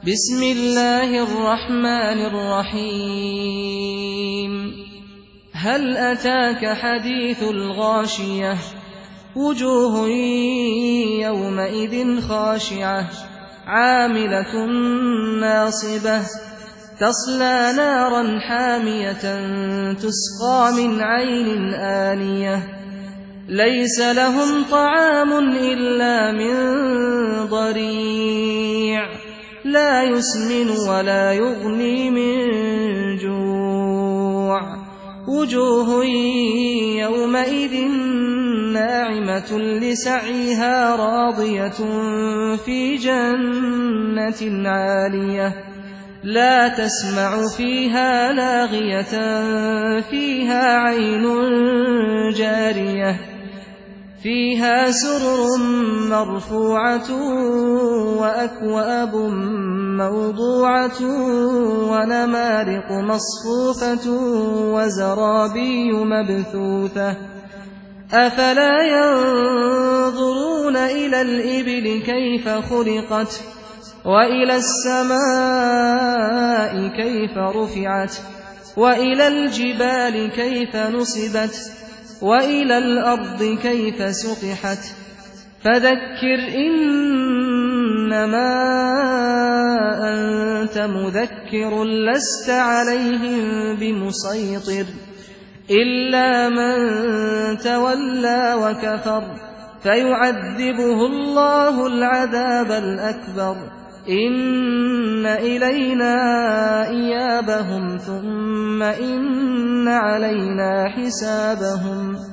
بسم الله الرحمن الرحيم هل أتاك حديث الغاشية وجوه يومئذ خاشعة عاملة ناصبة تصلى نارا حامية تسقى من عين آنية ليس لهم طعام إلا من ضريع لا يسمن ولا يغني من جوع وجوه يومئذ ناعمة لسعيها راضية في جنة عالية لا تسمع فيها لاغية فيها عين جارية فيها سرر مرفوعة وأكواب موضوعة ونمارق مصفوفة وزرابي مبثوثة أفلا ينظرون إلى الإبل كيف خلقت وإلى السماء كيف رفعت وإلى الجبال كيف نصبت وإلى الأرض كيف سطحت فذكر إنما أنت مذكر لست عليهم بمسيطر إلا من تولى وكفر فيعذبه الله العذاب الأكبر إن إلينا إيابهم ثم إن علينا حسابهم